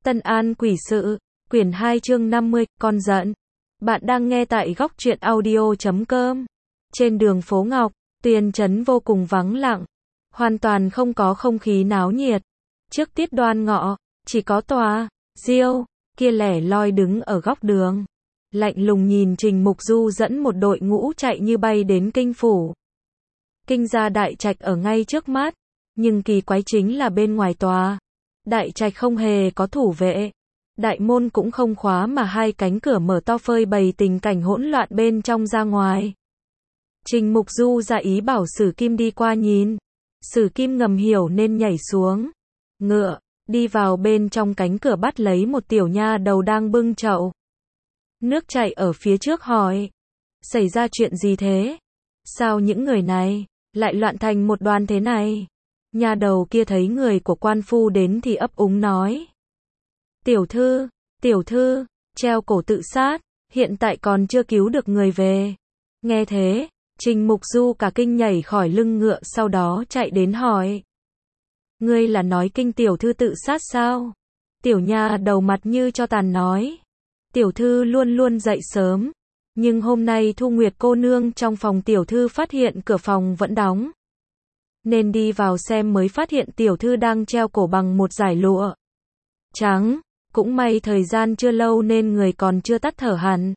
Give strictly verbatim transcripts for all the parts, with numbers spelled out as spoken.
Tân An Quỷ Sự, quyển hai chương năm mươi, con giận. Bạn đang nghe tại góc truyện audio chấm com. Trên đường phố Ngọc, Tuyền Trấn vô cùng vắng lặng. Hoàn toàn không có không khí náo nhiệt. Trước tiết Đoan Ngọ, chỉ có tòa, Diêu, kia lẻ loi đứng ở góc đường. Lạnh lùng nhìn Trình Mục Du dẫn một đội ngũ chạy như bay đến kinh phủ. Kinh gia đại trạch ở ngay trước mắt, nhưng kỳ quái chính là bên ngoài tòa. Đại trạch không hề có thủ vệ. Đại môn cũng không khóa mà hai cánh cửa mở to phơi bày tình cảnh hỗn loạn bên trong ra ngoài. Trình Mục Du ra ý bảo Sử Kim đi qua nhìn. Sử Kim ngầm hiểu nên nhảy xuống ngựa, đi vào bên trong cánh cửa bắt lấy một tiểu nha đầu đang bưng chậu nước chảy ở phía trước hỏi. Xảy ra chuyện gì thế? Sao những người này lại loạn thành một đoàn thế này? Nha đầu kia thấy người của quan phu đến thì ấp úng nói. Tiểu thư, tiểu thư, treo cổ tự sát, hiện tại còn chưa cứu được người về. Nghe thế, Trình Mục Du cả kinh nhảy khỏi lưng ngựa sau đó chạy đến hỏi. Ngươi là nói Kinh tiểu thư tự sát sao? Tiểu nha đầu mặt như cho tàn nói. Tiểu thư luôn luôn dậy sớm, nhưng hôm nay Thu Nguyệt cô nương trong phòng tiểu thư phát hiện cửa phòng vẫn đóng. Nên đi vào xem mới phát hiện tiểu thư đang treo cổ bằng một dải lụa trắng, cũng may thời gian chưa lâu nên người còn chưa tắt thở hẳn.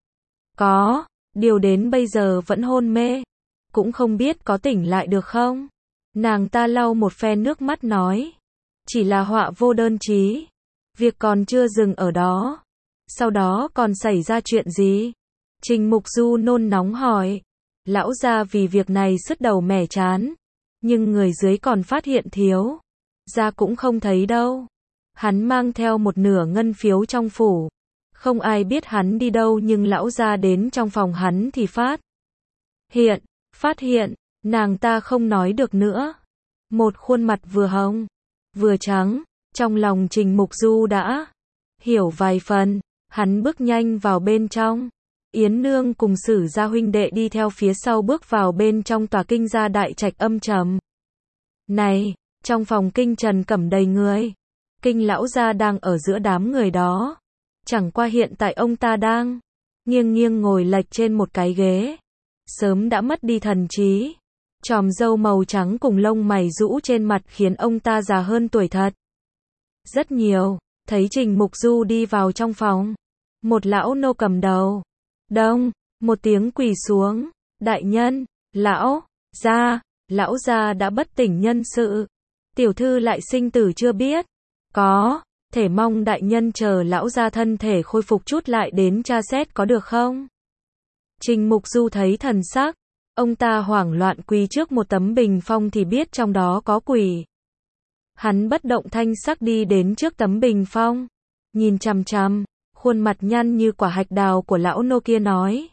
Có, điều đến bây giờ vẫn hôn mê, cũng không biết có tỉnh lại được không? Nàng ta lau một phen nước mắt nói. Chỉ là họa vô đơn chí, việc còn chưa dừng ở đó. Sau đó còn xảy ra chuyện gì? Trình Mục Du nôn nóng hỏi. Lão gia vì việc này sứt đầu mẻ chán, nhưng người dưới còn phát hiện thiếu gia cũng không thấy đâu. Hắn mang theo một nửa ngân phiếu trong phủ, không ai biết hắn đi đâu, nhưng lão gia đến trong phòng hắn thì phát hiện, phát hiện, nàng ta không nói được nữa. Một khuôn mặt vừa hồng, vừa trắng, trong lòng Trình Mục Du đã hiểu vài phần. Hắn bước nhanh vào bên trong. Yến Nương cùng Sử gia huynh đệ đi theo phía sau bước vào bên trong tòa kinh gia đại trạch âm trầm. Này, trong phòng kinh Trần Cẩm đầy người. Kinh lão gia đang ở giữa đám người đó. Chẳng qua hiện tại ông ta đang nghiêng nghiêng ngồi lệch trên một cái ghế. Sớm đã mất đi thần trí. Chòm râu màu trắng cùng lông mày rũ trên mặt khiến ông ta già hơn tuổi thật rất nhiều. Thấy Trình Mục Du đi vào trong phòng, một lão nô cầm đầu, đông, một tiếng quỳ xuống. Đại nhân, lão gia, lão gia đã bất tỉnh nhân sự. Tiểu thư lại sinh tử chưa biết. Có, thể mong đại nhân chờ lão gia thân thể khôi phục chút lại đến tra xét có được không? Trình Mục Du thấy thần sắc ông ta hoảng loạn quỳ trước một tấm bình phong thì biết trong đó có quỷ. Hắn bất động thanh sắc đi đến trước tấm bình phong, nhìn chằm chằm, khuôn mặt nhăn như quả hạch đào của lão nô kia nói.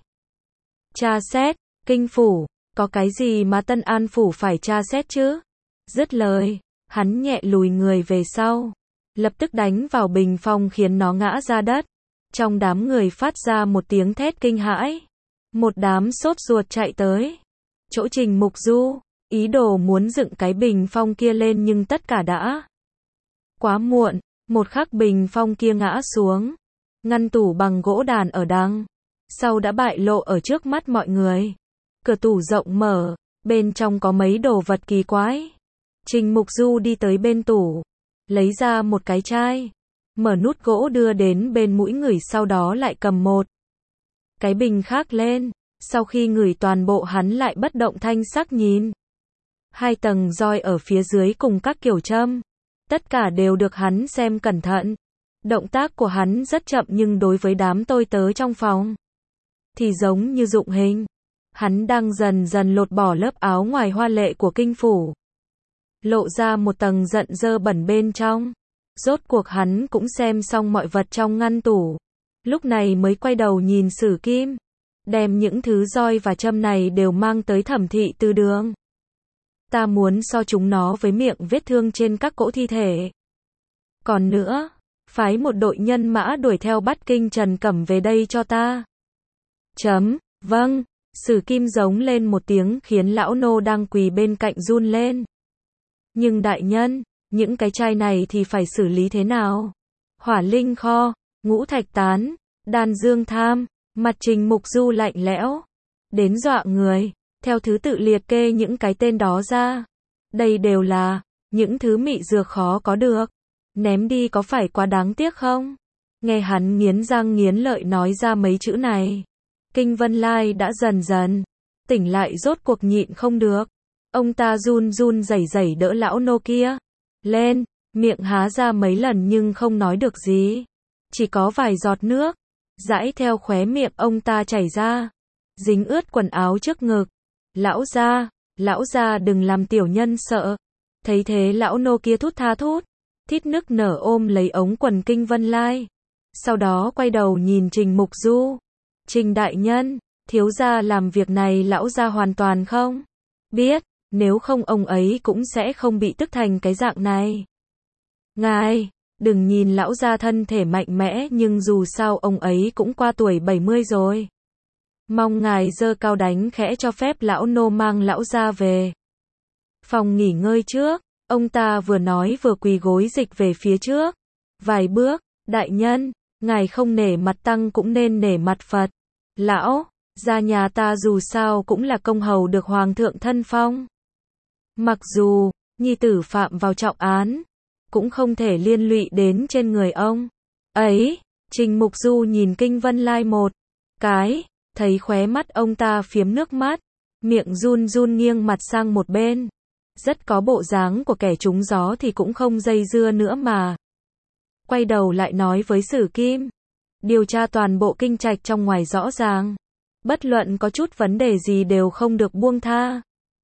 Tra xét, kinh phủ, có cái gì mà Tân An phủ phải tra xét chứ? Dứt lời, hắn nhẹ lùi người về sau, lập tức đánh vào bình phong khiến nó ngã ra đất. Trong đám người phát ra một tiếng thét kinh hãi. Một đám sốt ruột chạy tới chỗ Trình Mục Du, ý đồ muốn dựng cái bình phong kia lên nhưng tất cả đã quá muộn. Một khắc bình phong kia ngã xuống, ngăn tủ bằng gỗ đàn ở đằng sau đã bại lộ ở trước mắt mọi người. Cửa tủ rộng mở, bên trong có mấy đồ vật kỳ quái. Trình Mục Du đi tới bên tủ, lấy ra một cái chai, mở nút gỗ đưa đến bên mũi ngửi, sau đó lại cầm một cái bình khác lên. Sau khi ngửi toàn bộ hắn lại bất động thanh sắc nhìn hai tầng roi ở phía dưới cùng các kiểu châm. Tất cả đều được hắn xem cẩn thận. Động tác của hắn rất chậm nhưng đối với đám tôi tớ trong phòng thì giống như dụng hình. Hắn đang dần dần lột bỏ lớp áo ngoài hoa lệ của kinh phủ, lộ ra một tầng giận dơ bẩn bên trong. Rốt cuộc hắn cũng xem xong mọi vật trong ngăn tủ, lúc này mới quay đầu nhìn Sử Kim, đem những thứ roi và châm này đều mang tới Thẩm thị từ đường. Ta muốn so chúng nó với miệng vết thương trên các cỗ thi thể. Còn nữa, phái một đội nhân mã đuổi theo bắt Kinh Trần Cẩm về đây cho ta. Chấm, vâng. Sử Kim giống lên một tiếng khiến lão nô đang quỳ bên cạnh run lên. Nhưng đại nhân, những cái chai này thì phải xử lý thế nào? hỏa linh kho, ngũ thạch tán, đan dương tham, mặt Trình Mục Du lạnh lẽo, đến dọa người, theo thứ tự liệt kê những cái tên đó ra. Đây đều là những thứ mị dược khó có được, ném đi có phải quá đáng tiếc không? Nghe hắn nghiến răng nghiến lợi nói ra mấy chữ này, Kinh Vân Lai đã dần dần tỉnh lại, rốt cuộc nhịn không được. Ông ta run run rẩy rẩy đỡ lão nô kia lên, miệng há ra mấy lần nhưng không nói được gì. Chỉ có vài giọt nước dãi theo khóe miệng ông ta chảy ra, dính ướt quần áo trước ngực. Lão gia, lão gia đừng làm tiểu nhân sợ. Thấy thế lão nô kia thút tha thút thít nức nở ôm lấy ống quần Kinh Vân Lai. Sau đó quay đầu nhìn Trình Mục Du. Trình đại nhân, thiếu gia làm việc này lão gia hoàn toàn không biết, nếu không ông ấy cũng sẽ không bị tức thành cái dạng này. Ngài, đừng nhìn lão gia thân thể mạnh mẽ nhưng dù sao ông ấy cũng qua tuổi bảy mươi rồi. Mong ngài giơ cao đánh khẽ cho phép lão nô mang lão gia về phòng nghỉ ngơi trước. Ông ta vừa nói vừa quỳ gối dịch về phía trước vài bước. Đại nhân, ngài không nể mặt tăng cũng nên nể mặt Phật. Lão gia nhà ta dù sao cũng là công hầu được hoàng thượng thân phong. Mặc dù nhi tử phạm vào trọng án, cũng không thể liên lụy đến trên người ông ấy. Trình Mục Du nhìn Kinh Vân Lai một cái, thấy khóe mắt ông ta phiếm nước mắt, miệng run run nghiêng mặt sang một bên, rất có bộ dáng của kẻ trúng gió thì cũng không dây dưa nữa mà. Quay đầu lại nói với Sử Kim, điều tra toàn bộ kinh trạch trong ngoài rõ ràng, bất luận có chút vấn đề gì đều không được buông tha.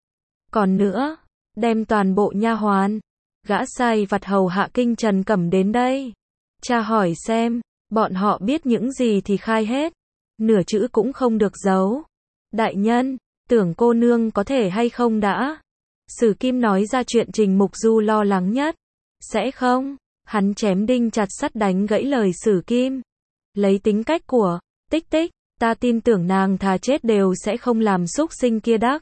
Còn nữa, đem toàn bộ nha hoàn, gã sai vặt hầu hạ Kinh Trần Cẩm đến đây, tra hỏi xem, bọn họ biết những gì thì khai hết, nửa chữ cũng không được giấu. Đại nhân, tưởng cô nương có thể hay không đã? Sử Kim nói ra chuyện Trình Mục Du lo lắng nhất. Sẽ không? Hắn chém đinh chặt sắt đánh gãy lời Sử Kim. Lấy tính cách của Tích Tích, ta tin tưởng nàng thà chết đều sẽ không làm súc sinh kia đắc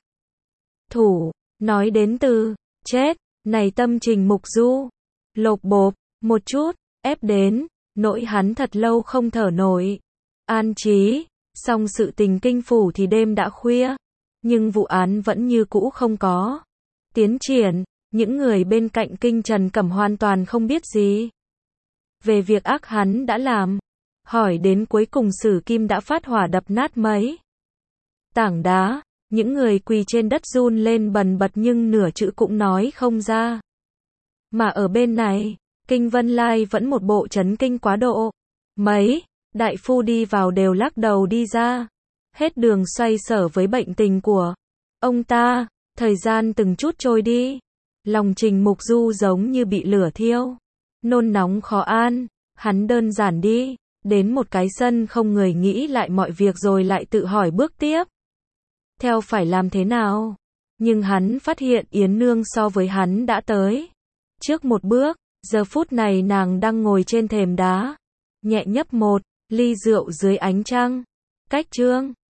thủ. Nói đến từ chết, này tâm Trình Mục Du lột bộp một chút, ép đến nỗi hắn thật lâu không thở nổi. An trí xong sự tình kinh phủ thì đêm đã khuya, nhưng vụ án vẫn như cũ không có tiến triển. Những người bên cạnh Kinh Trần Cẩm hoàn toàn không biết gì về việc ác hắn đã làm. Hỏi đến cuối cùng Sử Kim đã phát hỏa đập nát mấy tảng đá. Những người quỳ trên đất run lên bần bật nhưng nửa chữ cũng nói không ra. Mà ở bên này, Kinh Vân Lai vẫn một bộ chấn kinh quá độ. Mấy đại phu đi vào đều lắc đầu đi ra, hết đường xoay sở với bệnh tình của ông ta. Thời gian từng chút trôi đi, lòng Trình Mục Du giống như bị lửa thiêu, nôn nóng khó an. Hắn đơn giản đi đến một cái sân không người, nghĩ lại mọi việc rồi lại tự hỏi bước tiếp theo phải làm thế nào. Nhưng hắn phát hiện Yến Nương so với hắn đã tới trước một bước. Giờ phút này nàng đang ngồi trên thềm đá, nhẹ nhấp một ly rượu dưới ánh trăng. Cách trương